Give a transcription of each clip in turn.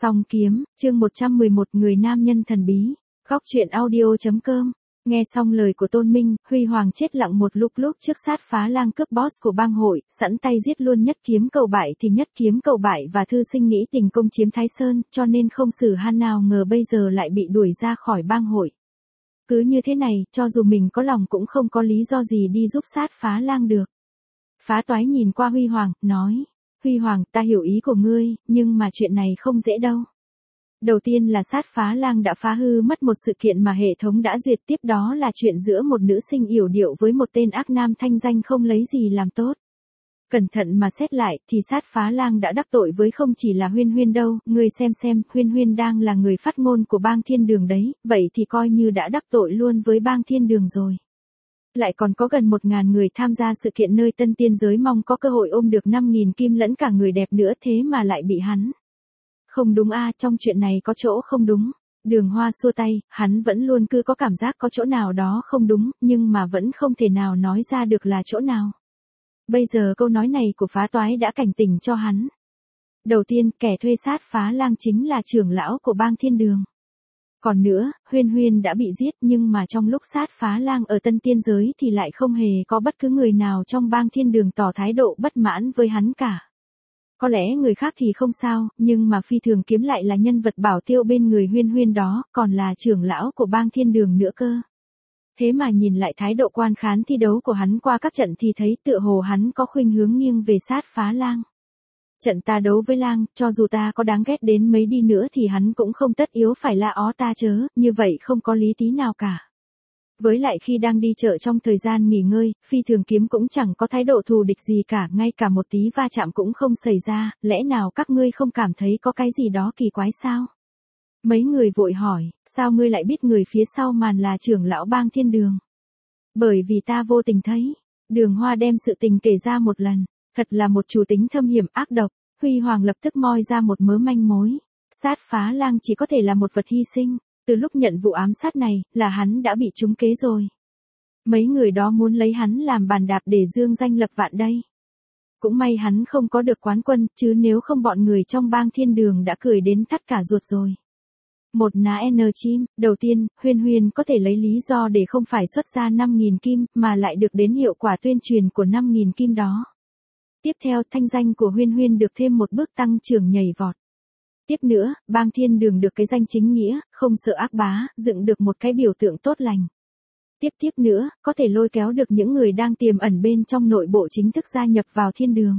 Song kiếm, chương 111 người nam nhân thần bí. Góc truyện audio.com. Nghe xong lời của Tôn Minh, Huy Hoàng chết lặng một lúc trước sát phá lang cướp boss của bang hội, sẵn tay giết luôn Nhất Kiếm cầu bại thì Nhất Kiếm cầu bại và thư sinh nghĩ tình công chiếm Thái Sơn, cho nên không xử han nào ngờ bây giờ lại bị đuổi ra khỏi bang hội. Cứ như thế này, cho dù mình có lòng cũng không có lý do gì đi giúp sát phá lang được. Phá Toái nhìn qua Huy Hoàng, nói. Huy Hoàng, ta hiểu ý của ngươi, nhưng mà chuyện này không dễ đâu. Đầu tiên là sát phá lang đã phá hư mất một sự kiện mà hệ thống đã duyệt, tiếp đó là chuyện giữa một nữ sinh yểu điệu với một tên ác nam thanh danh không lấy gì làm tốt. Cẩn thận mà xét lại thì sát phá lang đã đắc tội với không chỉ là Huyên Huyên đâu, ngươi xem, Huyên Huyên đang là người phát ngôn của bang Thiên Đường đấy, vậy thì coi như đã đắc tội luôn với bang Thiên Đường rồi. Lại còn có gần 1.000 người tham gia sự kiện nơi Tân Tiên Giới mong có cơ hội ôm được 5.000 kim lẫn cả người đẹp nữa, thế mà lại bị hắn. Không đúng a, trong chuyện này có chỗ không đúng. Đường Hoa xua tay, hắn vẫn luôn cứ có cảm giác có chỗ nào đó không đúng, nhưng mà vẫn không thể nào nói ra được là chỗ nào. Bây giờ câu nói này của Phá Toái đã cảnh tỉnh cho hắn. Đầu tiên, kẻ thuê sát phá lang chính là trưởng lão của bang Thiên Đường. Còn nữa, Huyên Huyên đã bị giết nhưng mà trong lúc sát phá lang ở Tân Tiên Giới thì lại không hề có bất cứ người nào trong bang Thiên Đường tỏ thái độ bất mãn với hắn cả. Có lẽ người khác thì không sao, nhưng mà Phi Thường Kiếm lại là nhân vật bảo tiêu bên người Huyên Huyên đó, còn là trưởng lão của bang Thiên Đường nữa cơ. Thế mà nhìn lại thái độ quan khán thi đấu của hắn qua các trận thì thấy tựa hồ hắn có khuynh hướng nghiêng về sát phá lang. Trận ta đấu với lang, cho dù ta có đáng ghét đến mấy đi nữa thì hắn cũng không tất yếu phải la ó ta chớ, như vậy không có lý tí nào cả. Với lại khi đang đi chợ trong thời gian nghỉ ngơi, Phi Thường Kiếm cũng chẳng có thái độ thù địch gì cả, ngay cả một tí va chạm cũng không xảy ra, lẽ nào các ngươi không cảm thấy có cái gì đó kỳ quái sao? Mấy người vội hỏi, sao ngươi lại biết người phía sau màn là trưởng lão bang Thiên Đường? Bởi vì ta vô tình thấy. Đường Hoa đem sự tình kể ra một lần. Thật là một chủ tính thâm hiểm ác độc. Huy Hoàng lập tức moi ra một mớ manh mối. Sát phá lang chỉ có thể là một vật hy sinh. Từ lúc nhận vụ ám sát này, là hắn đã bị trúng kế rồi. Mấy người đó muốn lấy hắn làm bàn đạp để dương danh lập vạn đây. Cũng may hắn không có được quán quân, chứ nếu không bọn người trong bang Thiên Đường đã cười đến thắt cả ruột rồi. Một ná N chim, đầu tiên, Huyên Huyên có thể lấy lý do để không phải xuất ra 5.000 kim, mà lại được đến hiệu quả tuyên truyền của 5.000 kim đó. Tiếp theo, thanh danh của Huyên Huyên được thêm một bước tăng trưởng nhảy vọt. Tiếp nữa, bang Thiên Đường được cái danh chính nghĩa, không sợ ác bá, dựng được một cái biểu tượng tốt lành. Tiếp nữa, có thể lôi kéo được những người đang tiềm ẩn bên trong nội bộ chính thức gia nhập vào Thiên Đường.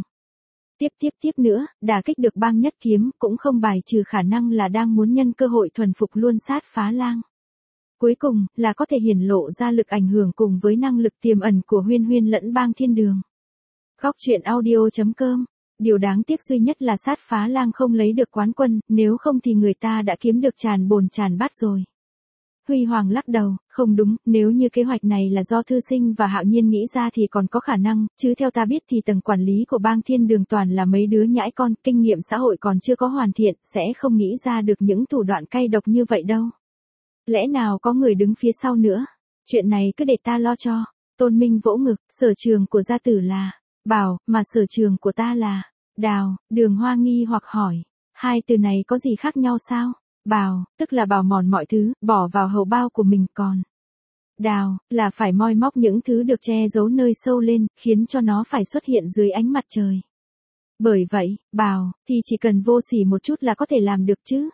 Tiếp nữa, đả kích được bang Nhất Kiếm, cũng không bài trừ khả năng là đang muốn nhân cơ hội thuần phục luôn sát phá lang. Cuối cùng, là có thể hiển lộ ra lực ảnh hưởng cùng với năng lực tiềm ẩn của Huyên Huyên lẫn bang Thiên Đường. Góc truyện audio.com. Điều đáng tiếc duy nhất là sát phá lang không lấy được quán quân, nếu không thì người ta đã kiếm được tràn bồn tràn bát rồi. Huy Hoàng lắc đầu, không đúng, nếu như kế hoạch này là do Thư Sinh và Hạo Nhiên nghĩ ra thì còn có khả năng, chứ theo ta biết thì tầng quản lý của bang Thiên Đường toàn là mấy đứa nhãi con, kinh nghiệm xã hội còn chưa có hoàn thiện, sẽ không nghĩ ra được những thủ đoạn cay độc như vậy đâu. Lẽ nào có người đứng phía sau nữa? Chuyện này cứ để ta lo cho. Tôn Minh vỗ ngực, sở trường của gia tử là Bảo, mà sở trường của ta là Đào. Đường Hoa nghi hoặc hỏi, hai từ này có gì khác nhau sao? Bào, tức là bào mòn mọi thứ, bỏ vào hầu bao của mình, còn Đào, là phải moi móc những thứ được che giấu nơi sâu lên, khiến cho nó phải xuất hiện dưới ánh mặt trời. Bởi vậy, Bào, thì chỉ cần vô sỉ một chút là có thể làm được chứ.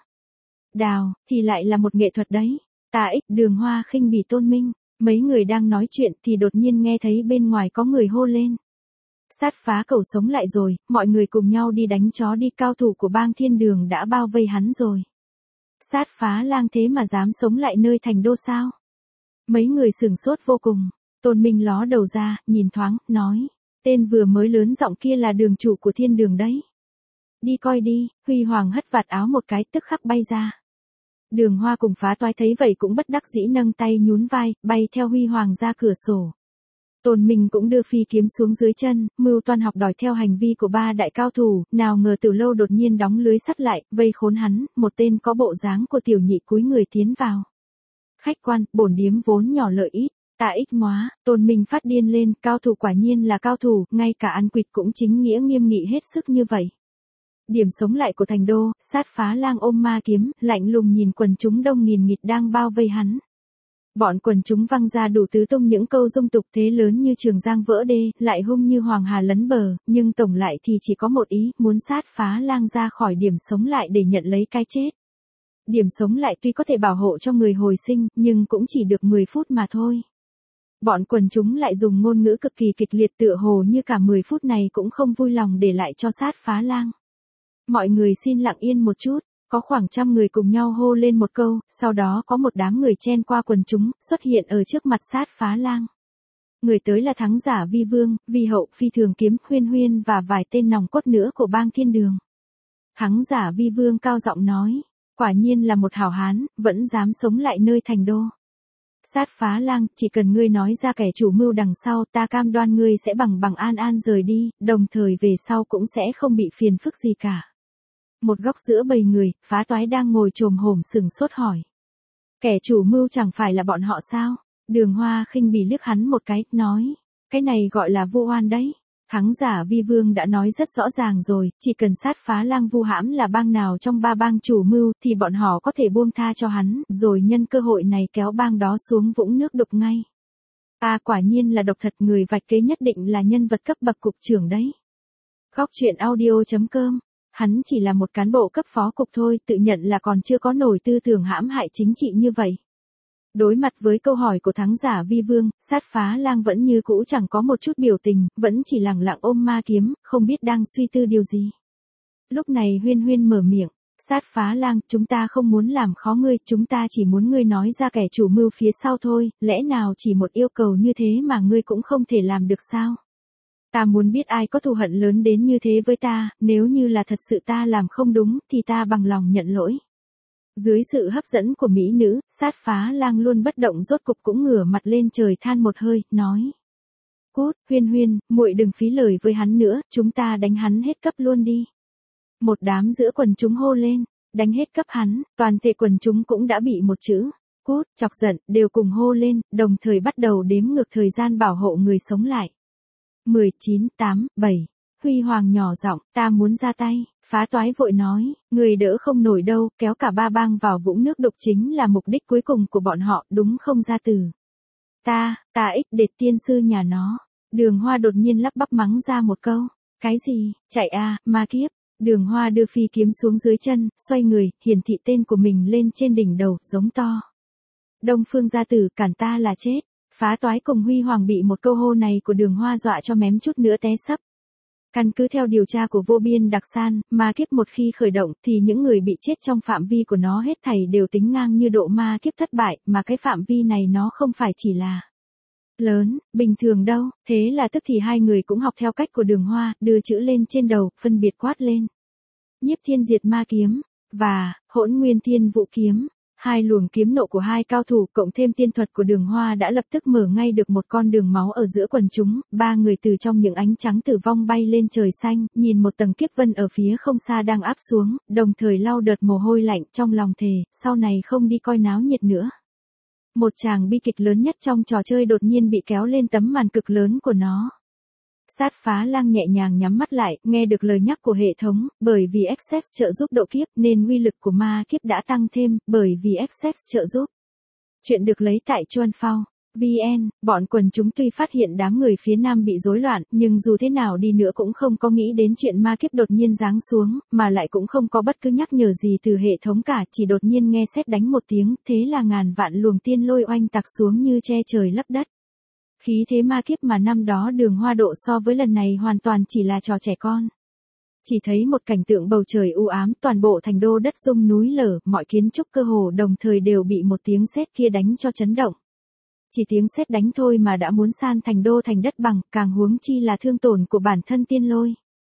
Đào, thì lại là một nghệ thuật đấy. Đường Hoa khinh bỉ Tôn Minh. Mấy người đang nói chuyện thì đột nhiên nghe thấy bên ngoài có người hô lên. Sát phá cầu sống lại rồi, mọi người cùng nhau đi đánh chó đi, cao thủ của bang Thiên Đường đã bao vây hắn rồi. Sát phá lang thế mà dám sống lại nơi thành đô sao? Mấy người sửng sốt vô cùng. Tôn Minh ló đầu ra, nhìn thoáng, nói. Tên vừa mới lớn giọng kia là đường chủ của Thiên Đường đấy. Đi coi đi. Huy Hoàng hất vạt áo một cái, tức khắc bay ra. Đường Hoa cùng Phá Toái thấy vậy cũng bất đắc dĩ nâng tay nhún vai, bay theo Huy Hoàng ra cửa sổ. Tôn Minh cũng đưa phi kiếm xuống dưới chân, mưu toan học đòi theo hành vi của ba đại cao thủ, nào ngờ Từ Lâu đột nhiên đóng lưới sắt lại, vây khốn hắn, một tên có bộ dáng của tiểu nhị cúi người tiến vào. Khách quan, bổn điếm vốn nhỏ lợi ít, tạ ích móa. Tôn Minh phát điên lên, cao thủ quả nhiên là cao thủ, ngay cả ăn quỵt cũng chính nghĩa nghiêm nghị hết sức như vậy. Điểm sống lại của thành đô, Sát Phá Lang ôm ma kiếm, lạnh lùng nhìn quần chúng đông nghìn nghịt đang bao vây hắn. Bọn quần chúng văng ra đủ tứ tung những câu dung tục thế lớn như Trường Giang vỡ đê, lại hung như Hoàng Hà lấn bờ, nhưng tổng lại thì chỉ có một ý, muốn Sát Phá Lang ra khỏi điểm sống lại để nhận lấy cái chết. Điểm sống lại tuy có thể bảo hộ cho người hồi sinh, nhưng cũng chỉ được 10 phút mà thôi. Bọn quần chúng lại dùng ngôn ngữ cực kỳ kịch liệt tựa hồ như cả 10 phút này cũng không vui lòng để lại cho Sát Phá Lang. Mọi người xin lặng yên một chút, có khoảng 100 người cùng nhau hô lên một câu, sau đó có một đám người chen qua quần chúng, xuất hiện ở trước mặt Sát Phá Lang. Người tới là Thắng Giả Vi Vương, Vi Hậu, Phi Thường Kiếm, Huyên Huyên và vài tên nòng cốt nữa của bang Thiên Đường. Thắng Giả Vi Vương cao giọng nói, quả nhiên là một hảo hán, vẫn dám sống lại nơi thành đô. Sát Phá Lang, chỉ cần ngươi nói ra kẻ chủ mưu đằng sau, ta cam đoan ngươi sẽ bằng an an rời đi, đồng thời về sau cũng sẽ không bị phiền phức gì cả. Một góc giữa bầy người, Phá Toái đang ngồi chồm hổm sừng sốt hỏi. Kẻ chủ mưu chẳng phải là bọn họ sao? Đường Hoa khinh bỉ liếc hắn một cái, nói. Cái này gọi là vu oan đấy. Thắng Giả Vi Vương đã nói rất rõ ràng rồi, chỉ cần Sát Phá Lang vu hãm là bang nào trong 3 bang chủ mưu thì bọn họ có thể buông tha cho hắn, rồi nhân cơ hội này kéo bang đó xuống vũng nước đục ngay. Quả nhiên là độc thật, người vạch kế nhất định là nhân vật cấp bậc cục trưởng đấy. Góc truyện audio.com. Hắn chỉ là một cán bộ cấp phó cục thôi, tự nhận là còn chưa có nổi tư tưởng hãm hại chính trị như vậy. Đối mặt với câu hỏi của Thắng Giả Vi Vương, Sát Phá Lang vẫn như cũ chẳng có một chút biểu tình, vẫn chỉ lẳng lặng ôm ma kiếm, không biết đang suy tư điều gì. Lúc này Huyên Huyên mở miệng, Sát Phá Lang, chúng ta không muốn làm khó ngươi, chúng ta chỉ muốn ngươi nói ra kẻ chủ mưu phía sau thôi, lẽ nào chỉ một yêu cầu như thế mà ngươi cũng không thể làm được sao? Ta muốn biết ai có thù hận lớn đến như thế với ta, nếu như là thật sự ta làm không đúng thì ta bằng lòng nhận lỗi. Dưới sự hấp dẫn của mỹ nữ, Sát Phá Lang luôn bất động rốt cục cũng ngửa mặt lên trời than một hơi, nói. Cút, Huyên Huyên, muội đừng phí lời với hắn nữa, chúng ta đánh hắn hết cấp luôn đi. Một đám giữa quần chúng hô lên, đánh hết cấp hắn, toàn thể quần chúng cũng đã bị một chữ, cút, chọc giận, đều cùng hô lên, đồng thời bắt đầu đếm ngược thời gian bảo hộ người sống lại. 10, 9, 8, 7. Huy Hoàng nhỏ giọng, ta muốn ra tay. Phá Toái vội nói, người đỡ không nổi đâu, kéo cả 3 bang vào vũng nước đục chính là mục đích cuối cùng của bọn họ, đúng không Gia Tử? Ta ích đệt tiên sư nhà nó. Đường Hoa đột nhiên lắp bắp mắng ra một câu. Cái gì, chạy ma kiếp. Đường Hoa đưa phi kiếm xuống dưới chân, xoay người, hiển thị tên của mình lên trên đỉnh đầu, giống to. Đông Phương Gia Tử, cản ta là chết. Phá Toái cùng Huy Hoàng bị một câu hô này của Đường Hoa dọa cho mém chút nữa té sấp. Căn cứ theo điều tra của Vô Biên Đặc San, ma kiếp một khi khởi động thì những người bị chết trong phạm vi của nó hết thảy đều tính ngang như độ ma kiếp thất bại, mà cái phạm vi này nó không phải chỉ là lớn, bình thường đâu. Thế là tức thì hai người cũng học theo cách của Đường Hoa, đưa chữ lên trên đầu, phân biệt quát lên. Nhiếp Thiên Diệt Ma Kiếm và Hỗn Nguyên Thiên Vũ Kiếm. Hai luồng kiếm nộ của hai cao thủ cộng thêm tiên thuật của Đường Hoa đã lập tức mở ngay được một con đường máu ở giữa quần chúng, 3 người từ trong những ánh trắng tử vong bay lên trời xanh, nhìn một tầng kiếp vân ở phía không xa đang áp xuống, đồng thời lau đợt mồ hôi lạnh trong lòng thề, sau này không đi coi náo nhiệt nữa. Một tràng bi kịch lớn nhất trong trò chơi đột nhiên bị kéo lên tấm màn cực lớn của nó. Sát Phá Lang nhẹ nhàng nhắm mắt lại, nghe được lời nhắc của hệ thống, bởi vì Access trợ giúp độ kiếp nên uy lực của ma kiếp đã tăng thêm, bởi vì Access trợ giúp. Chuyện được lấy tại Chuan Phao. VN, bọn quần chúng tuy phát hiện đám người phía Nam bị rối loạn, nhưng dù thế nào đi nữa cũng không có nghĩ đến chuyện ma kiếp đột nhiên giáng xuống, mà lại cũng không có bất cứ nhắc nhở gì từ hệ thống cả, chỉ đột nhiên nghe sét đánh một tiếng, thế là ngàn vạn luồng tiên lôi oanh tạc xuống như che trời lấp đất. Khí thế ma kiếp mà năm đó Đường Hoa độ so với lần này hoàn toàn chỉ là trò trẻ con. Chỉ thấy một cảnh tượng bầu trời u ám, toàn bộ thành đô đất rung núi lở, mọi kiến trúc cơ hồ đồng thời đều bị một tiếng sét kia đánh cho chấn động. Chỉ tiếng sét đánh thôi mà đã muốn san thành đô thành đất bằng, càng huống chi là thương tổn của bản thân tiên lôi.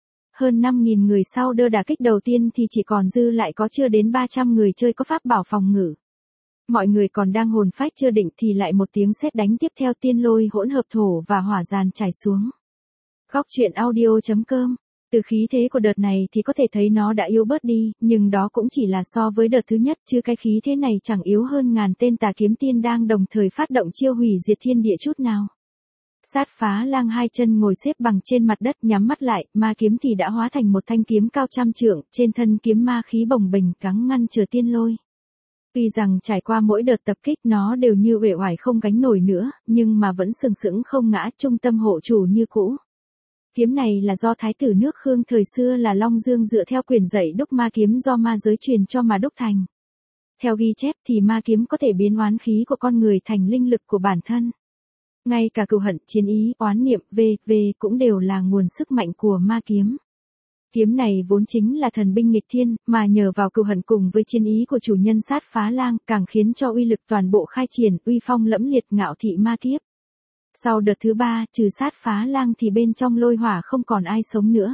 Hơn 5.000 người sau đợt đả kích đầu tiên thì chỉ còn dư lại có chưa đến 300 người chơi có pháp bảo phòng ngự. Mọi người còn đang hồn phách chưa định thì lại một tiếng sét đánh tiếp theo, tiên lôi hỗn hợp thổ và hỏa giàn trải xuống. Góc truyện audio.com. Từ khí thế của đợt này thì có thể thấy nó đã yếu bớt đi, nhưng đó cũng chỉ là so với đợt thứ nhất, chứ cái khí thế này chẳng yếu hơn ngàn tên tà kiếm tiên đang đồng thời phát động chiêu hủy diệt thiên địa chút nào. Sát phá lang hai chân ngồi xếp bằng trên mặt đất nhắm mắt lại, ma kiếm thì đã hóa thành một thanh kiếm cao trăm trượng, trên thân kiếm ma khí bồng bềnh gắng ngăn trở tiên lôi. Tuy rằng trải qua mỗi đợt tập kích nó đều như uể oải không gánh nổi nữa, nhưng mà vẫn sừng sững không ngã, trung tâm hộ chủ như cũ. Kiếm này là do thái tử nước Khương thời xưa là Long Dương dựa theo quyền dạy đúc ma kiếm do ma giới truyền cho mà đúc thành. Theo ghi chép thì ma kiếm có thể biến oán khí của con người thành linh lực của bản thân. Ngay cả cừu hận, chiến ý, oán niệm, v.v. cũng đều là nguồn sức mạnh của ma kiếm. Kiếm này vốn chính là thần binh nghịch thiên, mà nhờ vào cừu hận cùng với chiến ý của chủ nhân sát phá lang, càng khiến cho uy lực toàn bộ khai triển, uy phong lẫm liệt ngạo thị ma kiếp. Sau đợt thứ 3, trừ sát phá lang thì bên trong lôi hỏa không còn ai sống nữa.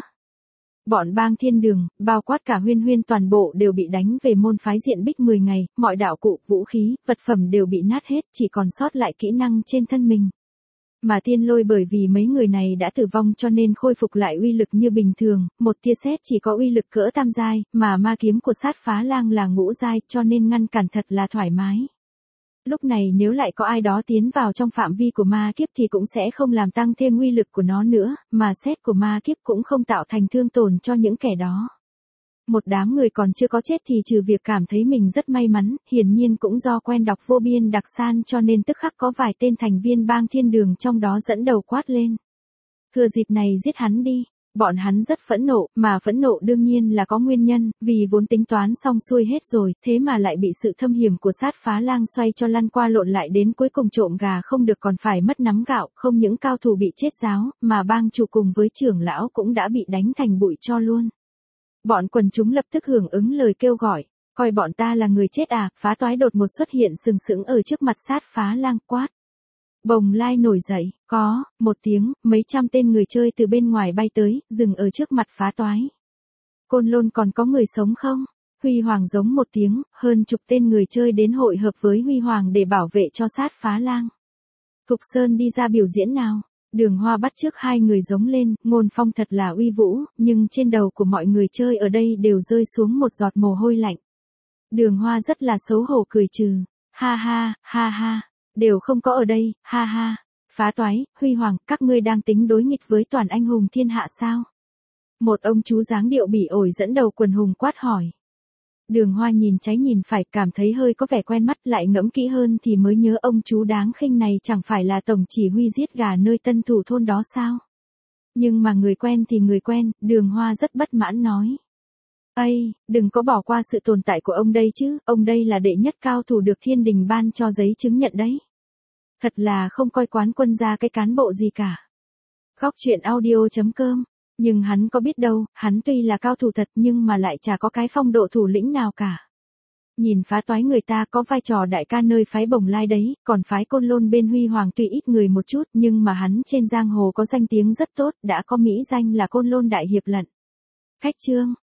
Bọn bang thiên đường, bao quát cả Huyên Huyên toàn bộ đều bị đánh về môn phái diện bích 10 ngày, mọi đạo cụ, vũ khí, vật phẩm đều bị nát hết, chỉ còn sót lại kỹ năng trên thân mình. Mà tiên lôi bởi vì mấy người này đã tử vong cho nên khôi phục lại uy lực như bình thường, một tia sét chỉ có uy lực cỡ tam giai, mà ma kiếm của sát phá lang là ngũ giai cho nên ngăn cản thật là thoải mái. Lúc này nếu lại có ai đó tiến vào trong phạm vi của ma kiếp thì cũng sẽ không làm tăng thêm uy lực của nó nữa, mà sét của ma kiếp cũng không tạo thành thương tổn cho những kẻ đó. Một đám người còn chưa có chết thì trừ việc cảm thấy mình rất may mắn, hiển nhiên cũng do quen đọc vô biên đặc san cho nên tức khắc có vài tên thành viên bang thiên đường trong đó dẫn đầu quát lên. Thừa dịp này giết hắn đi. Bọn hắn rất phẫn nộ, mà phẫn nộ đương nhiên là có nguyên nhân, vì vốn tính toán xong xuôi hết rồi, thế mà lại bị sự thâm hiểm của sát phá lang xoay cho lăn qua lộn lại đến cuối cùng trộm gà không được còn phải mất nắm gạo, không những cao thủ bị chết giáo, mà bang chủ cùng với trưởng lão cũng đã bị đánh thành bụi tro luôn. Bọn quần chúng lập tức hưởng ứng lời kêu gọi, coi bọn ta là người chết à, phá toái đột một xuất hiện sừng sững ở trước mặt sát phá lang quát. Bồng lai nổi dậy, có, một tiếng, mấy trăm tên người chơi từ bên ngoài bay tới, dừng ở trước mặt phá toái. Côn Lôn còn có người sống không? Huy Hoàng giống một tiếng, hơn chục tên người chơi đến hội hợp với Huy Hoàng để bảo vệ cho sát phá lang. Thục Sơn đi ra biểu diễn nào? Đường Hoa bắt trước hai người giống lên, ngôn phong thật là uy vũ, nhưng trên đầu của mọi người chơi ở đây đều rơi xuống một giọt mồ hôi lạnh. Đường Hoa rất là xấu hổ cười trừ, ha ha, ha ha. Đều không có ở đây, ha ha. Phá toái, Huy Hoàng, các ngươi đang tính đối nghịch với toàn anh hùng thiên hạ sao? Một ông chú dáng điệu bỉ ổi dẫn đầu quần hùng quát hỏi. Đường Hoa nhìn trái nhìn phải, cảm thấy hơi có vẻ quen mắt, lại ngẫm kỹ hơn thì mới nhớ ông chú đáng khinh này chẳng phải là tổng chỉ huy giết gà nơi Tân Thủ thôn đó sao? Nhưng mà người quen thì người quen, Đường Hoa rất bất mãn nói. Ây, đừng có bỏ qua sự tồn tại của ông đây chứ, ông đây là đệ nhất cao thủ được thiên đình ban cho giấy chứng nhận đấy. Thật là không coi quán quân ra cái cán bộ gì cả. Góc truyện audio.com, nhưng hắn có biết đâu, hắn tuy là cao thủ thật nhưng mà lại chả có cái phong độ thủ lĩnh nào cả. Nhìn phá toái người ta có vai trò đại ca nơi phái Bồng Lai đấy, còn phái Côn Lôn bên Huy Hoàng tuy ít người một chút nhưng mà hắn trên giang hồ có danh tiếng rất tốt, đã có mỹ danh là Côn Lôn đại hiệp lận. Khách trương.